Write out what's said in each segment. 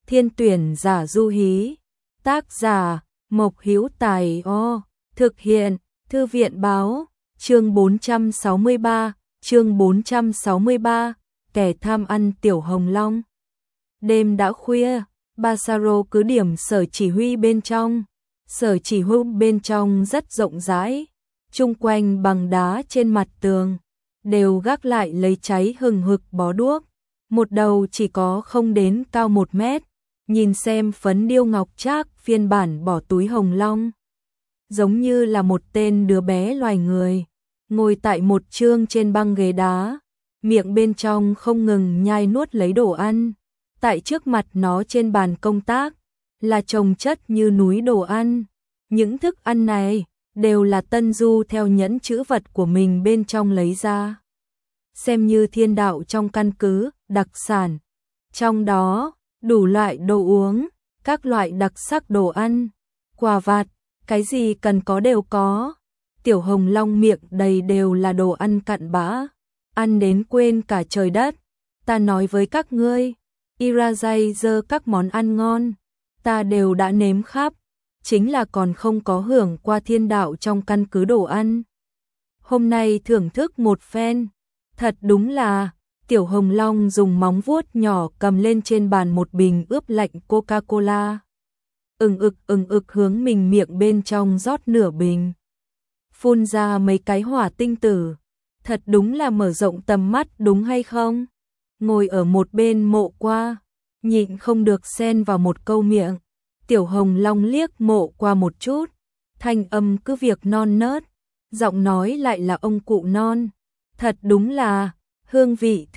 Thiên tuyển giả du hí. Tác giả Mộc Hữu Tài. Thực hiện Thư viện báo. Chương 463, chương 463, kẻ tham ăn Tiểu Hồng Long. Đêm đã khuya, Basaro cứ điểm sở chỉ huy bên trong. Sở chỉ huy bên trong rất rộng rãi, chung quanh bằng đá trên mặt tường đều gác lại lấy cháy hừng hực bó đuốc. Một đầu chỉ có không đến cao 1 mét, nhìn xem phấn điêu ngọc trác phiên bản bỏ túi hồng long. Giống như là một tên đứa bé loài người, ngồi tại một chương trên băng ghế đá, miệng bên trong không ngừng nhai nuốt lấy đồ ăn. Tại trước mặt nó trên bàn công tác, là chồng chất như núi đồ ăn. Những thức ăn này đều là Tân Du theo nhẫn trữ vật của mình bên trong lấy ra, xem như thiên đạo trong căn cứ, đặc sản. Trong đó, đủ loại đồ uống, các loại đặc sắc đồ ăn, quà vặt, cái gì cần có đều có. Tiểu Hồng Long miệng đầy đều là đồ ăn cặn bã, ăn đến quên cả trời đất. Ta nói với các ngươi, Irajazer các món ăn ngon, ta đều đã nếm khắp, chính là còn không có hưởng qua thiên đạo trong căn cứ đồ ăn. Hôm nay thưởng thức một phen, thật đúng là. Tiểu Hồng Long dùng móng vuốt nhỏ cầm lên trên bàn một bình ướp lạnh Coca-Cola. Ừng ực hướng mình miệng bên trong rót nửa bình. Phun ra mấy cái hỏa tinh tử. Thật đúng là mở rộng tầm mắt đúng hay không? Ngồi ở một bên Mộ Qua, nhịn không được xen vào một câu miệng. Tiểu Hồng Long liếc Mộ Qua một chút, thanh âm cứ việc non nớt, giọng nói lại là ông cụ non. Thật đúng là hương vị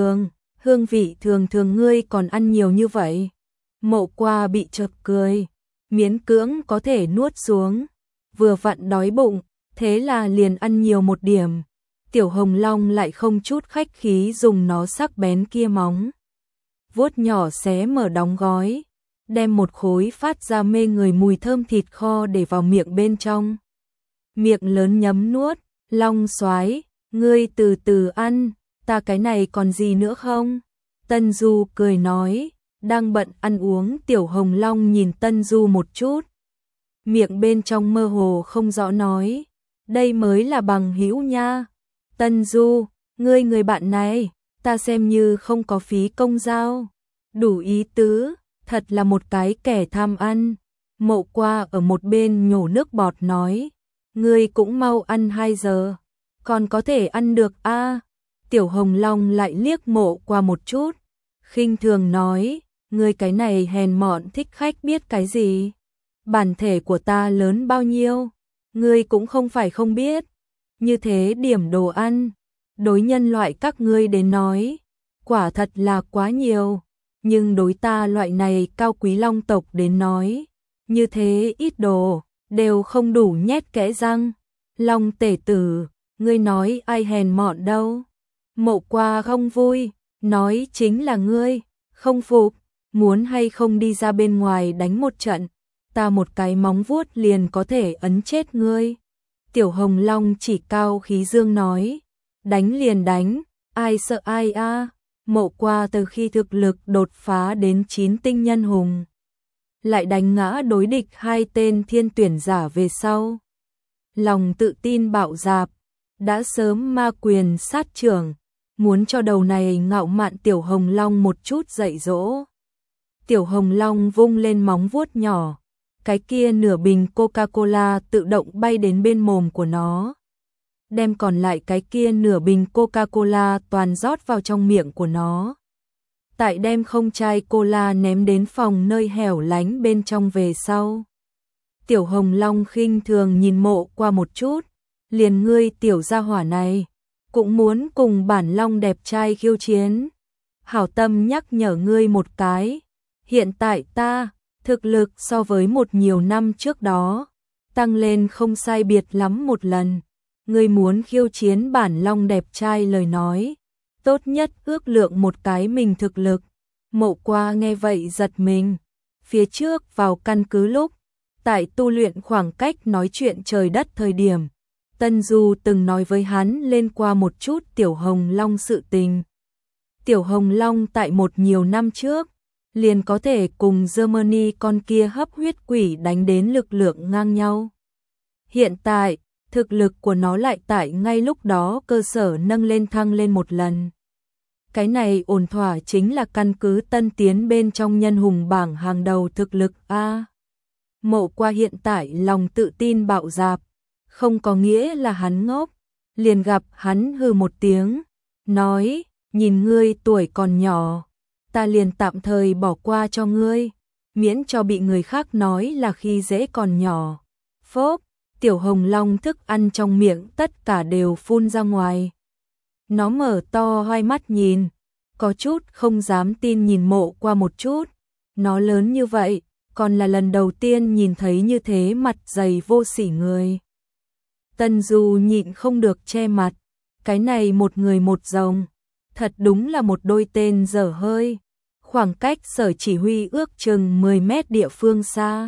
thường thường ngươi còn ăn nhiều như vậy. Mộ Qua bị chợt cười, miễn cưỡng có thể nuốt xuống, vừa vặn đói bụng, thế là liền ăn nhiều một điểm. Tiểu Hồng Long lại không chút khách khí dùng nó sắc bén kia móng vuốt nhỏ xé mở đóng gói, đem một khối phát ra mê người mùi thơm thịt kho để vào miệng bên trong. Miệng lớn nhấm nuốt, Long soái, ngươi từ từ ăn, ta cái này còn gì nữa không? Tân Du cười nói, đang bận ăn uống. Tiểu Hồng Long nhìn Tân Du một chút, miệng bên trong mơ hồ không rõ nói, đây mới là bằng hữu nha. Tân Du, ngươi người bạn này, ta xem như không có phí công giao, đủ ý tứ, thật là một cái kẻ tham ăn. Mộ Qua ở một bên nhổ nước bọt nói, ngươi cũng mau ăn 2 giờ, còn có thể ăn được a. Tiểu Hồng Long lại liếc Mộ Qua một chút, khinh thường nói, ngươi cái này hèn mọn thích khách biết cái gì? Bản thể của ta lớn bao nhiêu, ngươi cũng không phải không biết. Như thế điểm đồ ăn, đối nhân loại các ngươi đến nói, quả thật là quá nhiều, nhưng đối ta loại này cao quý long tộc đến nói, như thế ít đồ, đều không đủ nhét kẽ răng. Long tể tử, ngươi nói ai hèn mọn đâu? Mộ Qua không vui, nói chính là ngươi, không phục, muốn hay không đi ra bên ngoài đánh một trận, ta một cái móng vuốt liền có thể ấn chết ngươi. Tiểu Hồng Long chỉ cao khí dương nói, đánh liền đánh, ai sợ ai a. Mộ Qua từ khi thực lực đột phá đến 9 tinh nhân hùng, lại đánh ngã đối địch 2 tên thiên tuyển giả về sau, lòng tự tin bạo dạp, đã sớm ma quyền sát trưởng, muốn cho đầu này ngạo mạn Tiểu Hồng Long một chút dạy dỗ. Tiểu Hồng Long vung lên móng vuốt nhỏ, cái kia nửa bình Coca-Cola tự động bay đến bên mồm của nó, đem còn lại cái kia nửa bình Coca-Cola toàn rót vào trong miệng của nó. Tại đem không chai cola ném đến phòng nơi hẻo lánh bên trong về sau, Tiểu Hồng Long khinh thường nhìn Mộ Qua một chút, liền ngươi tiểu gia hỏa này, cũng muốn cùng bản long đẹp trai khiêu chiến. Hảo tâm nhắc nhở ngươi một cái, hiện tại ta, thực lực so với một nhiều năm trước đó, tăng lên không sai biệt lắm một lần. Ngươi muốn khiêu chiến bản long đẹp trai lời nói, tốt nhất ước lượng một cái mình thực lực. Mộ Qua nghe vậy giật mình, phía trước vào căn cứ lúc, tại tu luyện khoảng cách nói chuyện trời đất thời điểm, Tân Du từng nói với hắn lên qua một chút Tiểu Hồng Long sự tình. Tiểu Hồng Long tại một nhiều năm trước, liền có thể cùng Germany con kia hấp huyết quỷ đánh đến lực lượng ngang nhau. Hiện tại, thực lực của nó lại tại ngay lúc đó cơ sở nâng lên thăng lên một lần. Cái này ổn thỏa chính là căn cứ tân tiến bên trong nhân hùng bảng hàng đầu thực lực A. Mộ Qua hiện tại lòng tự tin bạo dạp, không có nghĩa là hắn ngốc, liền gặp hắn hừ một tiếng, nói, nhìn ngươi tuổi còn nhỏ, ta liền tạm thời bỏ qua cho ngươi, miễn cho bị người khác nói là khi dễ còn nhỏ. Phốp, tiểu hồng long thức ăn trong miệng tất cả đều phun ra ngoài. Nó mở to hai mắt nhìn, có chút không dám tin nhìn Mộ Qua một chút, nó lớn như vậy, còn là lần đầu tiên nhìn thấy như thế mặt dày vô sỉ người. Tân Du nhịn không được che mặt, cái này một người một rồng, thật đúng là một đôi tên dở hơi, khoảng cách sở chỉ huy ước chừng 10 mét địa phương xa.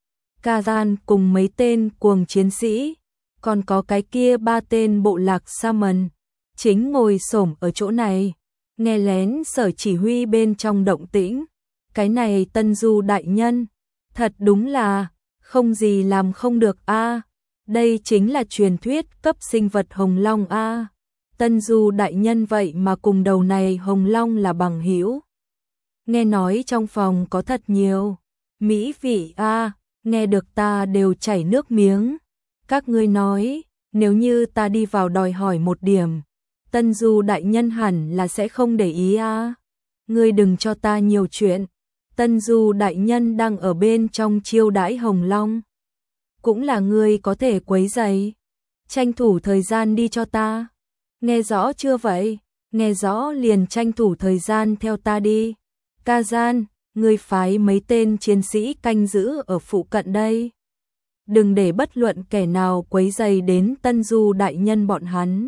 Kazan cùng mấy tên cuồng chiến sĩ, còn có cái kia 3 tên bộ lạc Saman, chính ngồi xổm ở chỗ này, nghe lén sở chỉ huy bên trong động tĩnh. Cái này Tân Du đại nhân, thật đúng là không gì làm không được a. Đây chính là truyền thuyết cấp sinh vật hồng long a. Tân Du đại nhân vậy mà cùng đầu này hồng long là bằng hữu. Nghe nói trong phòng có thật nhiều mỹ vị a, nghe được ta đều chảy nước miếng. Các ngươi nói, nếu như ta đi vào đòi hỏi một điểm, Tân Du đại nhân hẳn là sẽ không để ý a. Ngươi đừng cho ta nhiều chuyện. Tân Du đại nhân đang ở bên trong chiêu đãi hồng long, cũng là ngươi có thể quấy rầy, tranh thủ thời gian đi cho ta. Nghe rõ chưa vậy? Nghe rõ liền tranh thủ thời gian theo ta đi. Kazan, ngươi phái mấy tên chiến sĩ canh giữ ở phụ cận đây. Đừng để bất luận kẻ nào quấy rầy đến Tân Du đại nhân bọn hắn.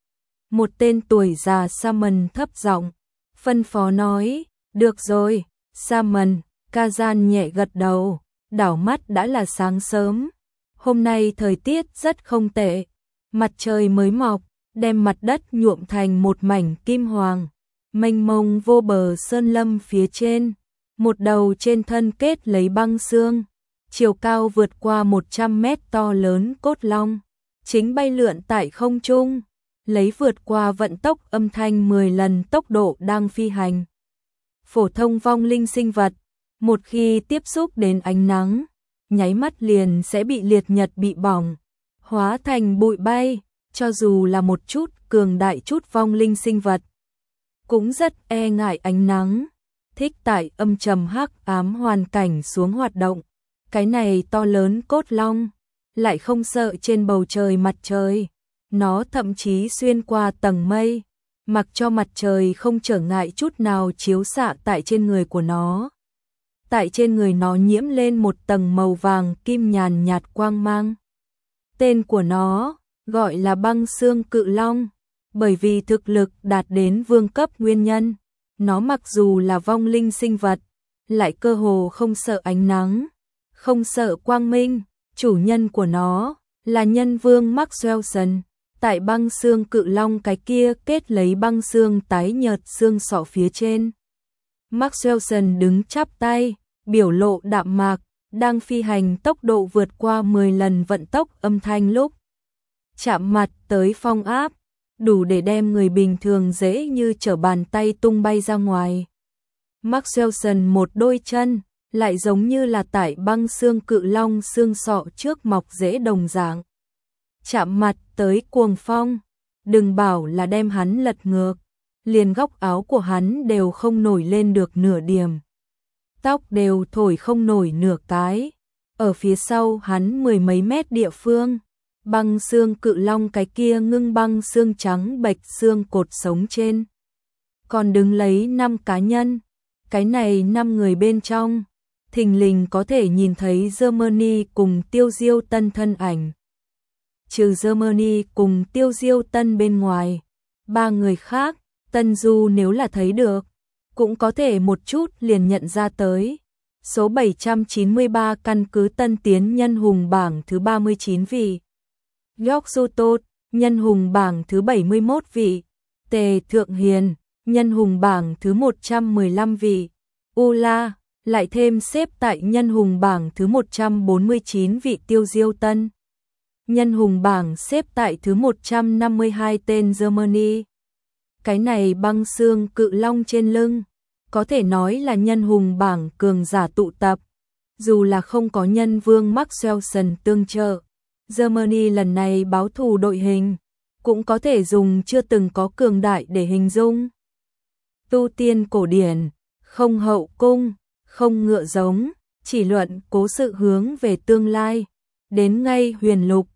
Một tên tuổi già Saman thấp giọng phân phó nói, được rồi, Saman. Kazan nhẹ gật đầu, đảo mắt đã là sáng sớm. Hôm nay thời tiết rất không tệ, mặt trời mới mọc, đem mặt đất nhuộm thành một mảnh kim hoàng, mênh mông vô bờ sơn lâm phía trên, một đầu trên thân kết lấy băng xương, chiều cao vượt qua 100 mét to lớn cốt long, chính bay lượn tại không trung, lấy vượt qua vận tốc âm thanh 10 lần tốc độ đang phi hành. Phổ thông vong linh sinh vật, một khi tiếp xúc đến ánh nắng, nháy mắt liền sẽ bị liệt nhật bị bỏng, hóa thành bụi bay, cho dù là một chút cường đại chút vong linh sinh vật, cũng rất e ngại ánh nắng, thích tại âm trầm hắc ám hoàn cảnh xuống hoạt động. Cái này to lớn cốt long, lại không sợ trên bầu trời mặt trời, nó thậm chí xuyên qua tầng mây, mặc cho mặt trời không trở ngại chút nào chiếu xạ tại trên người của nó. Tại trên người nó nhiễm lên một tầng màu vàng kim nhàn nhạt quang mang. Tên của nó gọi là băng xương cự long, bởi vì thực lực đạt đến vương cấp nguyên nhân. Nó mặc dù là vong linh sinh vật, lại cơ hồ không sợ ánh nắng, không sợ quang minh. Chủ nhân của nó là nhân vương Maxwellson. Tại băng xương cự long cái kia kết lấy băng xương tái nhợt xương sọ phía trên. Maxwellson đứng chắp tay, biểu lộ đạm mạc, đang phi hành tốc độ vượt qua 10 lần vận tốc âm thanh lúc chạm mặt tới phong áp, đủ để đem người bình thường dễ như trở bàn tay tung bay ra ngoài. Maxwellson một đôi chân, lại giống như là tại băng xương cự long xương sọ trước mọc rễ đồng dạng. Chạm mặt tới cuồng phong, đừng bảo là đem hắn lật ngược, liền góc áo của hắn đều không nổi lên được nửa điểm. Tóc đều thổi không nổi nửa cái. Ở phía sau hắn 10 mấy mét địa phương, băng xương cự long cái kia ngưng băng xương trắng bệch xương cột sống trên. Còn đứng lấy 5 cá nhân, cái này 5 người bên trong, thình lình có thể nhìn thấy Germany cùng Tiêu Diêu Tân thân ảnh. Trừ Germany cùng Tiêu Diêu Tân bên ngoài, 3 người khác, Tân Du nếu là thấy được, cũng có thể một chút liền nhận ra tới. Số 793 căn cứ tân tiến nhân hùng bảng thứ 39 vị. York Tốt, nhân hùng bảng thứ 71 vị. Tề Thượng Hiền, nhân hùng bảng thứ 115 vị. Ula, lại thêm xếp tại nhân hùng bảng thứ 149 vị Tiêu Diêu Tân. Nhân hùng bảng xếp tại thứ 152 tên Germany. Cái này băng xương cự long trên lưng, có thể nói là nhân hùng bảng cường giả tụ tập. Dù là không có nhân vương Maxwellson tương trợ, Germany lần này báo thù đội hình, cũng có thể dùng chưa từng có cường đại để hình dung. Tu tiên cổ điển, không hậu cung, không ngựa giống, chỉ luận cố sự hướng về tương lai, đến ngay huyền lục,